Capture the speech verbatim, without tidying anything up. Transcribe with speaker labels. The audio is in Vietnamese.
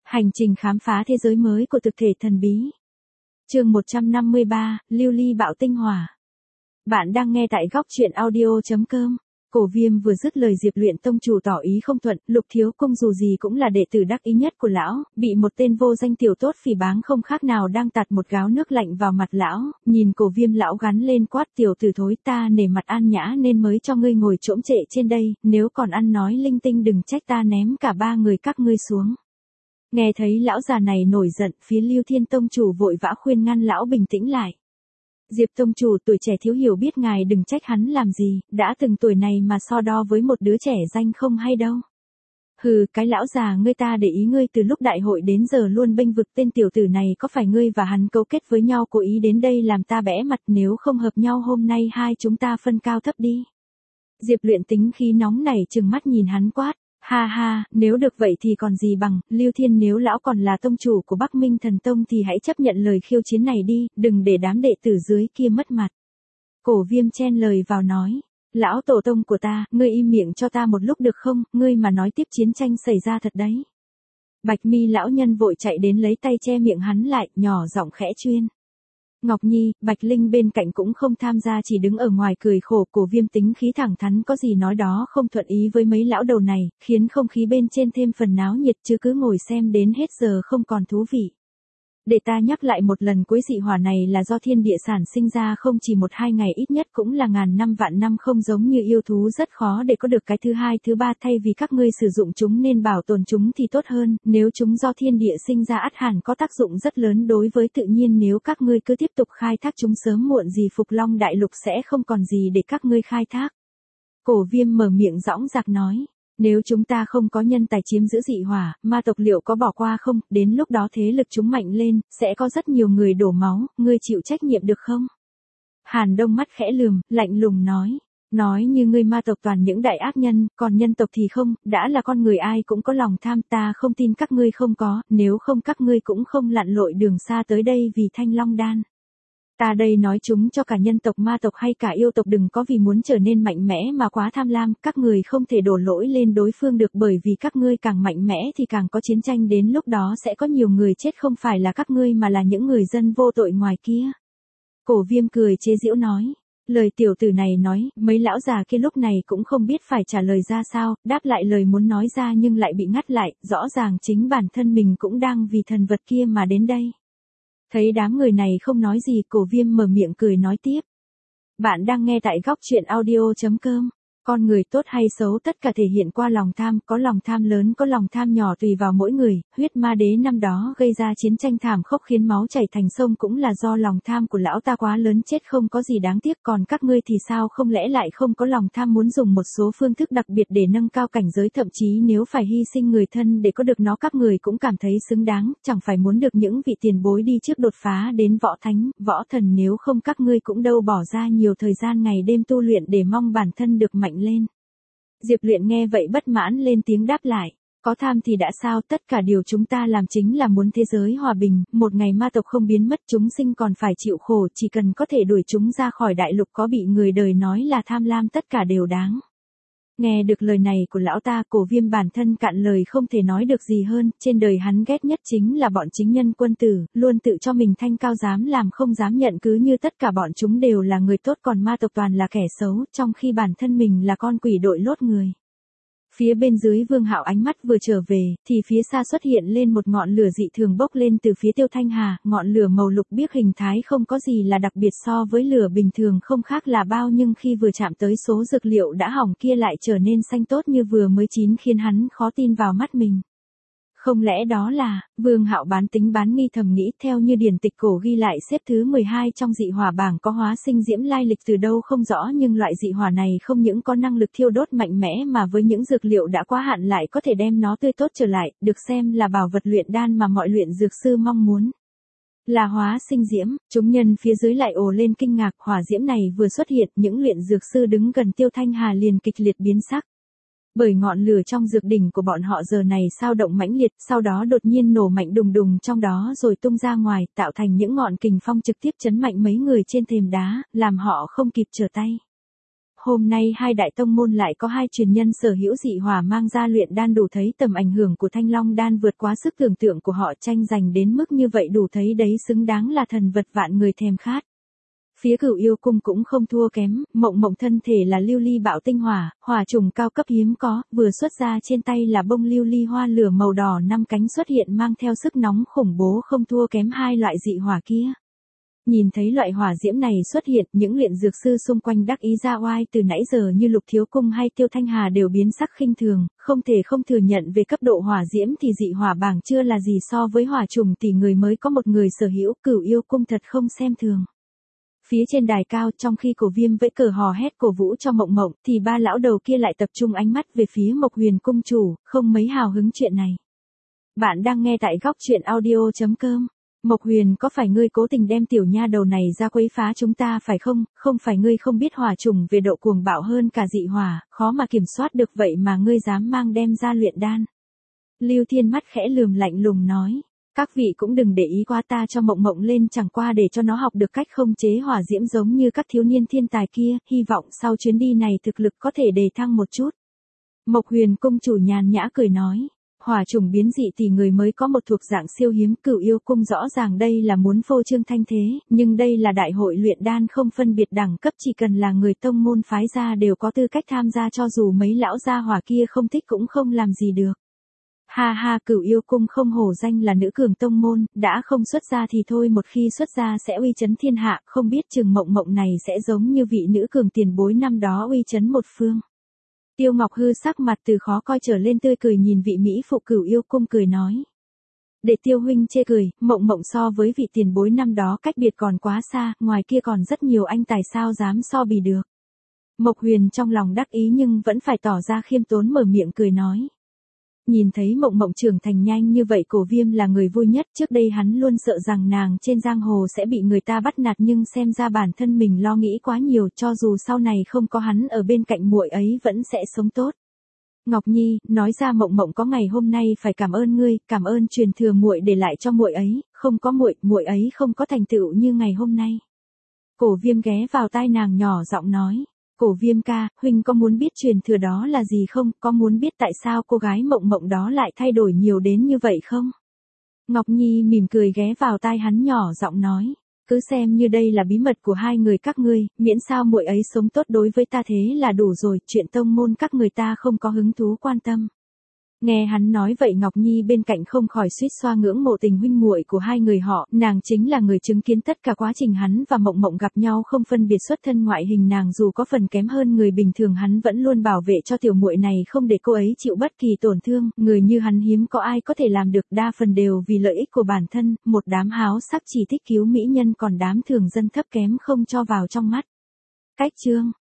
Speaker 1: Hành trình khám phá thế giới mới của thực thể thần bí. Chương một trăm năm mươi ba, Lưu ly bạo tinh hỏa. Bạn đang nghe tại góc truyện audio chấm com. Cổ Viêm vừa dứt lời, Diệp Luyện tông chủ tỏ ý không thuận, Lục Thiếu Cung dù gì cũng là đệ tử đắc ý nhất của lão, bị một tên vô danh tiểu tốt phỉ báng không khác nào đang tạt một gáo nước lạnh vào mặt lão, nhìn Cổ Viêm lão gắn lên quát: tiểu tử thối, ta nể mặt An Nhã nên mới cho ngươi ngồi trỗng trệ trên đây, nếu còn ăn nói linh tinh đừng trách ta ném cả ba người các ngươi xuống. Nghe thấy lão già này nổi giận, phía Lưu Thiên tông chủ vội vã khuyên ngăn lão bình tĩnh lại. Diệp tông chủ, tuổi trẻ thiếu hiểu biết, ngài đừng trách hắn làm gì, đã từng tuổi này mà so đo với một đứa trẻ danh không hay đâu. Hừ, cái lão già ngươi, ta để ý ngươi từ lúc đại hội đến giờ luôn bênh vực tên tiểu tử này, có phải ngươi và hắn cấu kết với nhau cố ý đến đây làm ta bẽ mặt, nếu không hợp nhau hôm nay hai chúng ta phân cao thấp đi. Diệp Luyện tính khí nóng nảy trừng mắt nhìn hắn quát. Ha ha, nếu được vậy thì còn gì bằng, Lưu Thiên, nếu lão còn là tông chủ của Bắc Minh Thần Tông thì hãy chấp nhận lời khiêu chiến này đi, đừng để đám đệ tử dưới kia mất mặt. Cổ Viêm chen lời vào nói, lão tổ tông của ta, ngươi im miệng cho ta một lúc được không, ngươi mà nói tiếp chiến tranh xảy ra thật đấy. Bạch Mi lão nhân vội chạy đến lấy tay che miệng hắn lại, nhỏ giọng khẽ chuyên. Ngọc Nhi, Bạch Linh bên cạnh cũng không tham gia, chỉ đứng ở ngoài cười khổ. Cổ Viêm tính khí thẳng thắn, có gì nói đó, không thuận ý với mấy lão đầu này, khiến không khí bên trên thêm phần náo nhiệt, chứ cứ ngồi xem đến hết giờ không còn thú vị. Để ta nhắc lại một lần cuối, dị hỏa này là do thiên địa sản sinh ra, không chỉ một hai ngày, ít nhất cũng là ngàn năm vạn năm, không giống như yêu thú rất khó để có được cái thứ hai thứ ba, thay vì các ngươi sử dụng chúng nên bảo tồn chúng thì tốt hơn, nếu chúng do thiên địa sinh ra ắt hẳn có tác dụng rất lớn đối với tự nhiên, nếu các ngươi cứ tiếp tục khai thác chúng sớm muộn gì Phục Long đại lục sẽ không còn gì để các ngươi khai thác. Cổ Viêm mở miệng dõng dạc nói. Nếu chúng ta không có nhân tài chiếm giữ dị hỏa, ma tộc liệu có bỏ qua không, đến lúc đó thế lực chúng mạnh lên, sẽ có rất nhiều người đổ máu, ngươi chịu trách nhiệm được không? Hàn Đông mắt khẽ lườm, lạnh lùng nói, nói như ngươi ma tộc toàn những đại ác nhân, còn nhân tộc thì không, đã là con người ai cũng có lòng tham, ta không tin các ngươi không có, nếu không các ngươi cũng không lặn lội đường xa tới đây vì Thanh Long đan. Ta đây nói chúng cho cả nhân tộc, ma tộc hay cả yêu tộc, đừng có vì muốn trở nên mạnh mẽ mà quá tham lam, các người không thể đổ lỗi lên đối phương được, bởi vì các ngươi càng mạnh mẽ thì càng có chiến tranh, đến lúc đó sẽ có nhiều người chết, không phải là các ngươi mà là những người dân vô tội ngoài kia. Cổ Viêm cười chế giễu nói, lời tiểu tử này nói, mấy lão già kia lúc này cũng không biết phải trả lời ra sao, đáp lại lời muốn nói ra nhưng lại bị ngắt lại, rõ ràng chính bản thân mình cũng đang vì thần vật kia mà đến đây. Thấy đám người này không nói gì, Cổ Viêm mở miệng cười nói tiếp. Bạn đang nghe tại góc truyện audio chấm com. Con người tốt hay xấu tất cả thể hiện qua lòng tham, có lòng tham lớn có lòng tham nhỏ tùy vào mỗi người, huyết ma đế năm đó gây ra chiến tranh thảm khốc khiến máu chảy thành sông cũng là do lòng tham của lão ta quá lớn, chết không có gì đáng tiếc, còn các ngươi thì sao, không lẽ lại không có lòng tham, muốn dùng một số phương thức đặc biệt để nâng cao cảnh giới, thậm chí nếu phải hy sinh người thân để có được nó các người cũng cảm thấy xứng đáng, chẳng phải muốn được những vị tiền bối đi trước đột phá đến võ thánh, võ thần, nếu không các ngươi cũng đâu bỏ ra nhiều thời gian ngày đêm tu luyện để mong bản thân được mạnh lên. Diệp Luyện nghe vậy bất mãn lên tiếng đáp lại, có tham thì đã sao, tất cả điều chúng ta làm chính là muốn thế giới hòa bình, một ngày ma tộc không biến mất chúng sinh còn phải chịu khổ, chỉ cần có thể đuổi chúng ra khỏi đại lục, có bị người đời nói là tham lam tất cả đều đáng. Nghe được lời này của lão ta, Cổ Viêm bản thân cạn lời không thể nói được gì hơn, trên đời hắn ghét nhất chính là bọn chính nhân quân tử, luôn tự cho mình thanh cao, dám làm không dám nhận, cứ như tất cả bọn chúng đều là người tốt còn ma tộc toàn là kẻ xấu, trong khi bản thân mình là con quỷ đội lốt người. Phía bên dưới Vương Hạo ánh mắt vừa trở về, thì phía xa xuất hiện lên một ngọn lửa dị thường bốc lên từ phía Tiêu Thanh Hà, ngọn lửa màu lục biếc, hình thái không có gì là đặc biệt so với lửa bình thường không khác là bao, nhưng khi vừa chạm tới số dược liệu đã hỏng kia lại trở nên xanh tốt như vừa mới chín, khiến hắn khó tin vào mắt mình. Không lẽ đó là, Vương Hạo bán tính bán nghi thầm nghĩ, theo như điển tịch cổ ghi lại xếp thứ mười hai trong dị hỏa bảng, có hóa sinh diễm, lai lịch từ đâu không rõ, nhưng loại dị hỏa này không những có năng lực thiêu đốt mạnh mẽ mà với những dược liệu đã quá hạn lại có thể đem nó tươi tốt trở lại, được xem là bảo vật luyện đan mà mọi luyện dược sư mong muốn. Là hóa sinh diễm, chúng nhân phía dưới lại ồ lên kinh ngạc, hỏa diễm này vừa xuất hiện, những luyện dược sư đứng gần Tiêu Thanh Hà liền kịch liệt biến sắc. Bởi ngọn lửa trong dược đỉnh của bọn họ giờ này sao động mãnh liệt, sau đó đột nhiên nổ mạnh đùng đùng trong đó rồi tung ra ngoài, tạo thành những ngọn kình phong trực tiếp chấn mạnh mấy người trên thềm đá, làm họ không kịp trở tay. hôm nay hai đại tông môn lại có hai truyền nhân sở hữu dị hỏa mang ra luyện đan, đủ thấy tầm ảnh hưởng của Thanh Long đan vượt quá sức tưởng tượng của họ, tranh giành đến mức như vậy đủ thấy đấy xứng đáng là thần vật vạn người thèm khát. Phía Cửu Yêu Cung cũng không thua kém, Mộng Mộng thân thể là lưu ly bạo tinh hỏa, hỏa trùng cao cấp hiếm có, vừa xuất ra trên tay là bông lưu ly hoa lửa màu đỏ năm cánh xuất hiện mang theo sức nóng khủng bố không thua kém hai loại dị hỏa kia. Nhìn thấy loại hỏa diễm này xuất hiện, những luyện dược sư xung quanh đắc ý ra oai từ nãy giờ như Lục Thiếu Cung hay Tiêu Thanh Hà đều biến sắc khinh thường, không thể không thừa nhận về cấp độ hỏa diễm thì dị hỏa bảng chưa là gì so với hỏa trùng tỷ người mới có một người sở hữu, Cửu Yêu Cung thật không xem thường. Phía trên đài cao, trong khi Cổ Viêm vẫy cờ hò hét cổ vũ cho Mộng Mộng, thì ba lão đầu kia lại tập trung ánh mắt về phía Mộc Huyền cung chủ, không mấy hào hứng chuyện này. Bạn đang nghe tại góc truyện audio chấm com. Mộc Huyền, có phải ngươi cố tình đem tiểu nha đầu này ra quấy phá chúng ta phải không? Không phải ngươi không biết hỏa trùng về độ cuồng bạo hơn cả dị hỏa, khó mà kiểm soát được vậy mà ngươi dám mang đem ra luyện đan. Lưu Thiên mắt khẽ lườm lạnh lùng nói. Các vị cũng đừng để ý quá, ta cho Mộng Mộng lên chẳng qua để cho nó học được cách không chế hỏa diễm giống như các thiếu niên thiên tài kia, hy vọng sau chuyến đi này thực lực có thể đề thăng một chút. Mộc Huyền cung chủ nhàn nhã cười nói, hỏa trùng biến dị thì người mới có một thuộc dạng siêu hiếm, Cửu Yêu Cung rõ ràng đây là muốn phô trương thanh thế, nhưng đây là đại hội luyện đan không phân biệt đẳng cấp, chỉ cần là người tông môn phái ra đều có tư cách tham gia, cho dù mấy lão gia hỏa kia không thích cũng không làm gì được. Ha ha, Cửu Yêu Cung không hổ danh là nữ cường tông môn, đã không xuất ra thì thôi, một khi xuất ra sẽ uy chấn thiên hạ, không biết chừng Mộng Mộng này sẽ giống như vị nữ cường tiền bối năm đó uy chấn một phương. Tiêu Ngọc Hư sắc mặt từ khó coi trở lên tươi cười nhìn vị mỹ phụ Cửu Yêu Cung cười nói. Để Tiêu huynh chê cười, Mộng Mộng so với vị tiền bối năm đó cách biệt còn quá xa, ngoài kia còn rất nhiều anh tài sao dám so bì được. Mộc Huyền trong lòng đắc ý nhưng vẫn phải tỏ ra khiêm tốn mở miệng cười nói. Nhìn thấy Mộng Mộng trưởng thành nhanh như vậy, Cổ Viêm là người vui nhất, trước đây hắn luôn sợ rằng nàng trên giang hồ sẽ bị người ta bắt nạt, nhưng xem ra bản thân mình lo nghĩ quá nhiều, cho dù sau này không có hắn ở bên cạnh muội ấy vẫn sẽ sống tốt. Ngọc Nhi, nói ra Mộng Mộng có ngày hôm nay phải cảm ơn ngươi, cảm ơn truyền thừa muội để lại cho muội ấy, không có muội, muội ấy không có thành tựu như ngày hôm nay. Cổ Viêm ghé vào tai nàng nhỏ giọng nói. Cổ Viêm ca, huynh có muốn biết truyền thừa đó là gì không? Có muốn biết tại sao cô gái Mộng Mộng đó lại thay đổi nhiều đến như vậy không? Ngọc Nhi mỉm cười ghé vào tai hắn nhỏ giọng nói. Cứ xem như đây là bí mật của hai người các ngươi, miễn sao muội ấy sống tốt đối với ta thế là đủ rồi, chuyện tông môn các người ta không có hứng thú quan tâm. Nghe hắn nói vậy, Ngọc Nhi bên cạnh không khỏi suýt xoa ngưỡng mộ tình huynh muội của hai người họ, nàng chính là người chứng kiến tất cả quá trình hắn và Mộng Mộng gặp nhau, không phân biệt xuất thân ngoại hình, nàng dù có phần kém hơn người bình thường, hắn vẫn luôn bảo vệ cho tiểu muội này không để cô ấy chịu bất kỳ tổn thương, người như hắn hiếm có ai có thể làm được, đa phần đều vì lợi ích của bản thân, một đám háo sắc chỉ thích cứu mỹ nhân, còn đám thường dân thấp kém không cho vào trong mắt. Cách chương